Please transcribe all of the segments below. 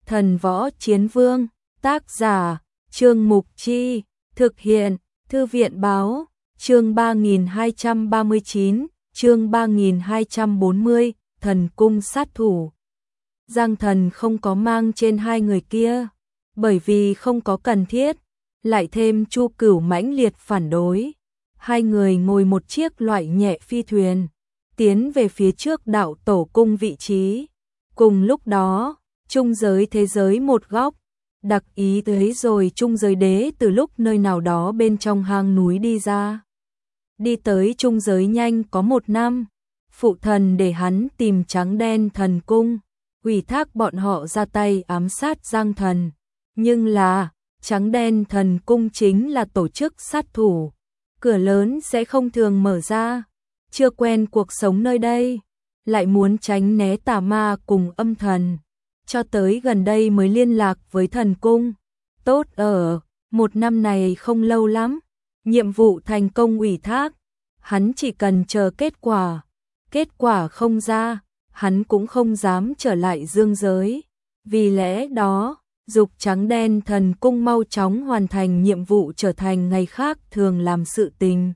Thần Võ Chiến Vương, tác giả, Trương Mục Chi, thực hiện, Thư viện báo, chương 3239, chương 3240, Thần Cung Sát Thủ. Giang Thần không có mang trên hai người kia, bởi vì không có cần thiết, lại thêm Chu Cửu mãnh liệt phản đối. Hai người ngồi một chiếc loại nhẹ phi thuyền, tiến về phía trước đạo tổ cung vị trí. Cùng lúc đó, trung giới thế giới một góc, đặc ý tới rồi trung giới đế từ lúc nơi nào đó bên trong hang núi đi ra. Đi tới trung giới nhanh có 1 năm, phụ thần để hắn tìm trắng đen thần cung, ủy thác bọn họ ra tay ám sát Giang Thần. Nhưng là, trắng đen thần cung chính là tổ chức sát thủ, cửa lớn sẽ không thường mở ra, chưa quen cuộc sống nơi đây, lại muốn tránh né tà ma cùng âm thần. Cho tới gần đây mới liên lạc với thần cung. Tốt ở, 1 năm này không lâu lắm, nhiệm vụ thành công ủy thác, hắn chỉ cần chờ kết quả không ra, hắn cũng không dám trở lại dương giới. Vì lẽ đó, dục trắng đen thần cung mau chóng hoàn thành nhiệm vụ trở thành ngày khác thường làm sự tình.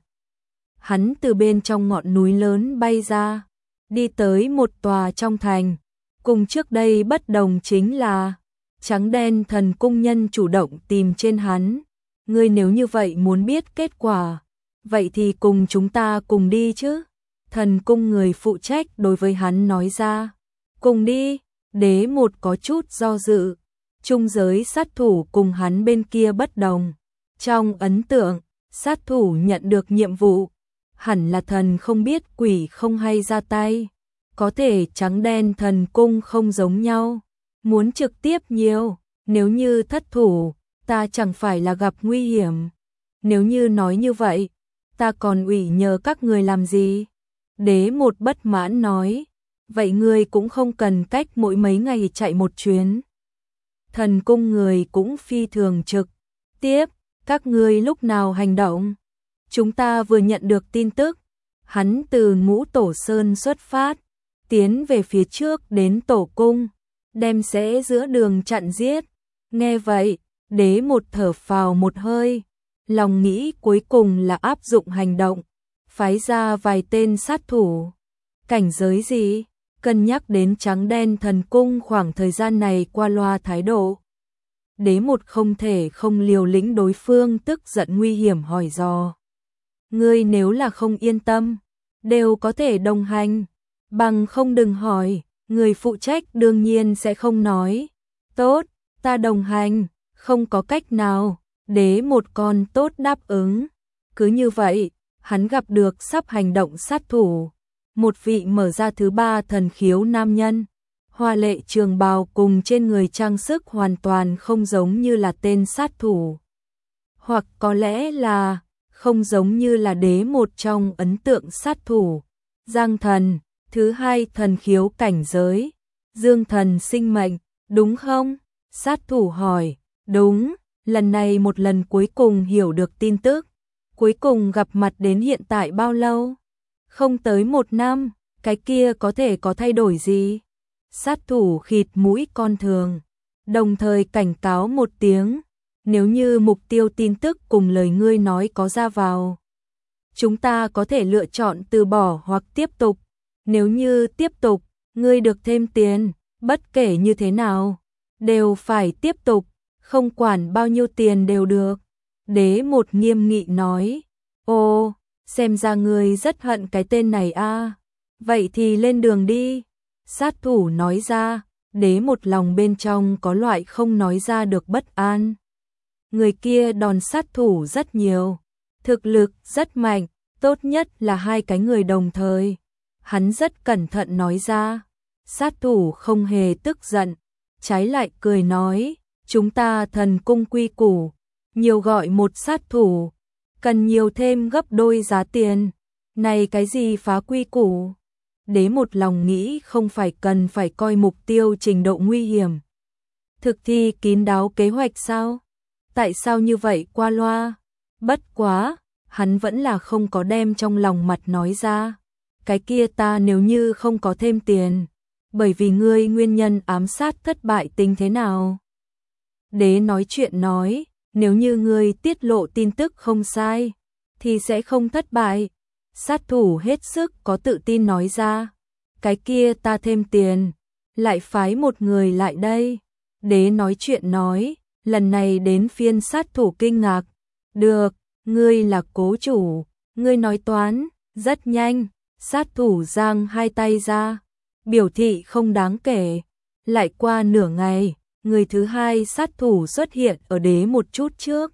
Hắn từ bên trong ngọn núi lớn bay ra, đi tới một tòa trong thành. Cùng trước đây bất đồng chính là, trắng đen thần cung nhân chủ động tìm trên hắn. Ngươi nếu như vậy muốn biết kết quả, vậy thì cùng chúng ta cùng đi chứ. Thần cung người phụ trách đối với hắn nói ra. Cùng đi, đế một có chút do dự. Trung giới sát thủ cùng hắn bên kia bất đồng. Trong ấn tượng, sát thủ nhận được nhiệm vụ, hẳn là thần không biết quỷ không hay ra tay. Có thể trắng đen thần cung không giống nhau, muốn trực tiếp nhiều, nếu như thất thủ, ta chẳng phải là gặp nguy hiểm. Nếu như nói như vậy, ta còn ủy nhờ các người làm gì? Đế một bất mãn nói, vậy ngươi cũng không cần cách mỗi mấy ngày chạy một chuyến. Thần cung người cũng phi thường trực tiếp, các ngươi lúc nào hành động? Chúng ta vừa nhận được tin tức, hắn từ Ngũ Tổ Sơn xuất phát, tiến về phía trước đến tổ cung, đem sẽ giữa đường chặn giết. Nghe vậy, đế một thở phào một hơi, lòng nghĩ cuối cùng là áp dụng hành động, phái ra vài tên sát thủ. Cảnh giới gì? Cân nhắc đến trắng đen thần cung khoảng thời gian này qua loa thái độ. Đế một không thể không liều lĩnh đối phương tức giận nguy hiểm hỏi dò. Ngươi nếu là không yên tâm, đều có thể đồng hành. Bằng không đừng hỏi, người phụ trách đương nhiên sẽ không nói. Tốt, ta đồng hành, không có cách nào, đế một con tốt đáp ứng. Cứ như vậy, hắn gặp được sắp hành động sát thủ. Một vị mở ra thứ 3 thần khiếu nam nhân. Hoa lệ trường bào cùng trên người trang sức hoàn toàn không giống như là tên sát thủ. Hoặc có lẽ là không giống như là đế một trong ấn tượng sát thủ. Giang Thần, thứ 2 thần khiếu cảnh giới, Dương Thần sinh mệnh, đúng không? Sát thủ hỏi, đúng, lần này một lần cuối cùng hiểu được tin tức. Cuối cùng gặp mặt đến hiện tại bao lâu? Không tới 1 năm, cái kia có thể có thay đổi gì? Sát thủ khịt mũi con thường, đồng thời cảnh cáo một tiếng, nếu như mục tiêu tin tức cùng lời ngươi nói có ra vào, chúng ta có thể lựa chọn từ bỏ hoặc tiếp tục. Nếu như tiếp tục, ngươi được thêm tiền, bất kể như thế nào, đều phải tiếp tục, không quản bao nhiêu tiền đều được. Đế một nghiêm nghị nói, ô, xem ra ngươi rất hận cái tên này a. Vậy thì lên đường đi. Sát thủ nói ra, đế một lòng bên trong có loại không nói ra được bất an. Người kia đòn sát thủ rất nhiều, thực lực rất mạnh, tốt nhất là 2 cái người đồng thời. Hắn rất cẩn thận nói ra, sát thủ không hề tức giận, trái lại cười nói, chúng ta thần cung quy củ, nhiều gọi một sát thủ, cần nhiều thêm gấp đôi giá tiền. Này cái gì phá quy củ? Đế một lòng nghĩ không phải cần phải coi mục tiêu trình độ nguy hiểm. Thực thi kín đáo kế hoạch sao? Tại sao như vậy qua loa? Bất quá, hắn vẫn là không có đem trong lòng mặt nói ra. Cái kia ta nếu như không có thêm tiền, bởi vì ngươi nguyên nhân ám sát thất bại tính thế nào? Đế nói chuyện nói, nếu như ngươi tiết lộ tin tức không sai, thì sẽ không thất bại. Sát thủ hết sức có tự tin nói ra, cái kia ta thêm tiền, lại phái một người lại đây. Đế nói chuyện nói, lần này đến phiên sát thủ kinh ngạc, được, ngươi là cố chủ, ngươi nói toán, rất nhanh, sát thủ giang hai tay ra, biểu thị không đáng kể. Lại qua nửa ngày, người thứ hai sát thủ xuất hiện ở Đế một chút trước.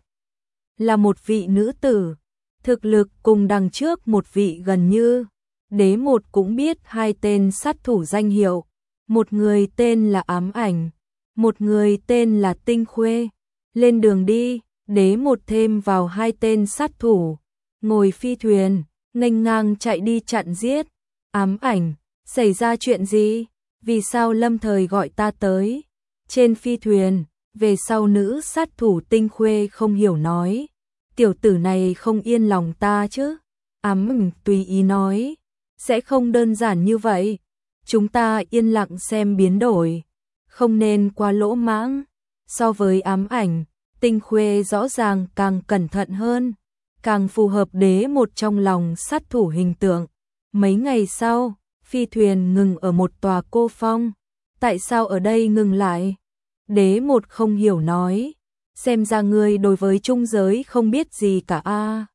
Là một vị nữ tử, thực lực cùng đằng trước một vị gần như. Đế một cũng biết hai tên sát thủ danh hiệu, một người tên là Ám Ảnh, một người tên là Tinh Khuê. Lên đường đi, Đế một thêm vào hai tên sát thủ, ngồi phi thuyền, nghênh ngang chạy đi chặn giết. Ám Ảnh, xảy ra chuyện gì? Vì sao lâm thời gọi ta tới? Trên phi thuyền, về sau nữ sát thủ Tinh Khuê không hiểu nói, tiểu tử này không yên lòng ta chứ? Ám Ảnh tùy ý nói, sẽ không đơn giản như vậy, chúng ta yên lặng xem biến đổi, không nên quá lỗ mãng. So với Ám Ảnh, Tinh Khuê rõ ràng càng cẩn thận hơn, càng phù hợp Đế một trong lòng sát thủ hình tượng. Mấy ngày sau, phi thuyền ngừng ở một tòa cô phong. Tại sao ở đây ngừng lại? Đế một không hiểu nói, xem ra ngươi đối với trung giới không biết gì cả a.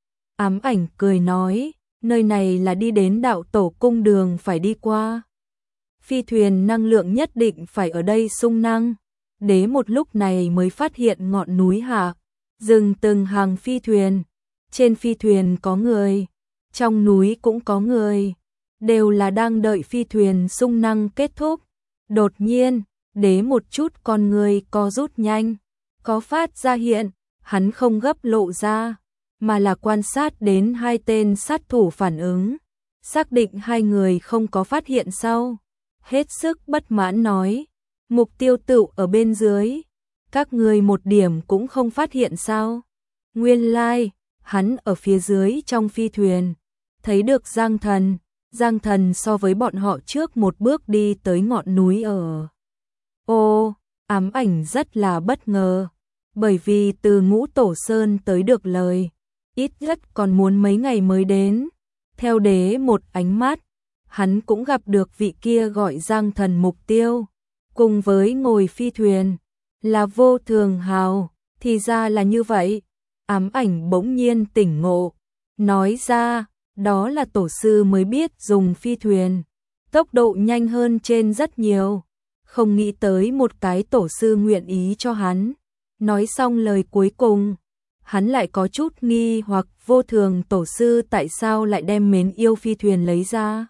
Ám Ảnh cười nói, nơi này là đi đến đạo tổ cung đường phải đi qua. Phi thuyền năng lượng nhất định phải ở đây sung năng. Đế một lúc này mới phát hiện ngọn núi hạ, dừng từng hàng phi thuyền. Trên phi thuyền có người, trong núi cũng có người, đều là đang đợi phi thuyền sung năng kết thúc. Đột nhiên, Đế một chút con người co rút nhanh, có phát ra hiện, hắn không gấp lộ ra, mà là quan sát đến hai tên sát thủ phản ứng, xác định hai người không có phát hiện sau. Hết sức bất mãn nói, mục tiêu tựu ở bên dưới, các người một điểm cũng không phát hiện sao? Nguyên lai, hắn ở phía dưới trong phi thuyền, thấy được Giang Thần. Giang Thần so với bọn họ trước một bước đi tới ngọn núi ở. Ô, Ám Ảnh rất là bất ngờ, bởi vì từ Ngũ Tổ Sơn tới được lời, ít nhất còn muốn mấy ngày mới đến. Theo Đế một ánh mắt, hắn cũng gặp được vị kia gọi Giang Thần mục tiêu, cùng với ngồi phi thuyền, là Vô Thường Hào, thì ra là như vậy. Ám Ảnh bỗng nhiên tỉnh ngộ, nói ra, đó là tổ sư mới biết dùng phi thuyền, tốc độ nhanh hơn trên rất nhiều, không nghĩ tới một cái tổ sư nguyện ý cho hắn. Nói xong lời cuối cùng, hắn lại có chút nghi hoặc Vô Thường tổ sư tại sao lại đem mến yêu phi thuyền lấy ra.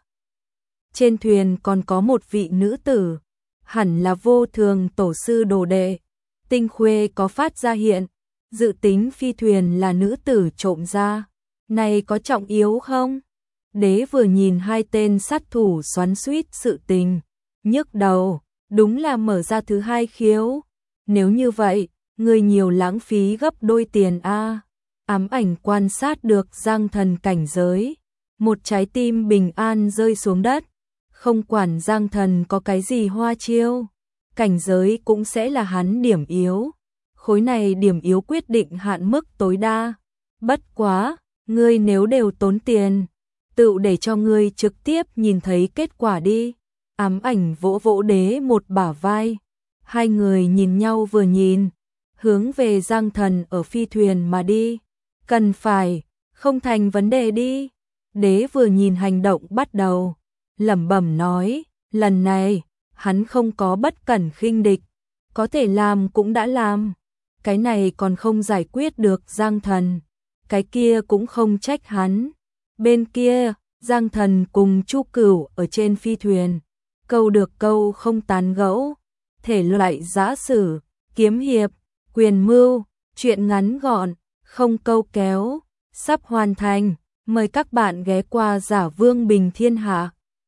Trên thuyền còn có một vị nữ tử, hẳn là Vô Thường tổ sư đồ đệ. Tinh Khuê có phát ra hiện, dự tính phi thuyền là nữ tử trộm ra. Này có trọng yếu không? Đế vừa nhìn hai tên sát thủ xoắn xuýt sự tình, nhức đầu, đúng là mở ra thứ hai khiếu. Nếu như vậy, người nhiều lãng phí gấp đôi tiền a. Ám Ảnh quan sát được Giang Thần cảnh giới, một trái tim bình an rơi xuống đất, không quản Giang Thần có cái gì hoa chiêu, cảnh giới cũng sẽ là hắn điểm yếu. Khối này điểm yếu quyết định hạn mức tối đa. Bất quá, ngươi nếu đều tốn tiền, tự để cho ngươi trực tiếp nhìn thấy kết quả đi. Ám Ảnh vỗ vỗ Đế một bả vai. Hai người nhìn nhau vừa nhìn, hướng về Giang Thần ở phi thuyền mà đi. Cần phải, không thành vấn đề đi. Đế vừa nhìn hành động bắt đầu, lẩm bẩm nói, lần này, hắn không có bất cẩn khinh địch, có thể làm cũng đã làm. Cái này còn không giải quyết được Giang Thần, cái kia cũng không trách hắn. Bên kia, Giang Thần cùng Chu Cửu ở trên phi thuyền, câu được câu không tán gẫu, thể loại giã sử, kiếm hiệp, quyền mưu, chuyện ngắn gọn, không câu kéo, sắp hoàn thành. Mời các bạn ghé qua Giả Vương Bình Thiên Hạ.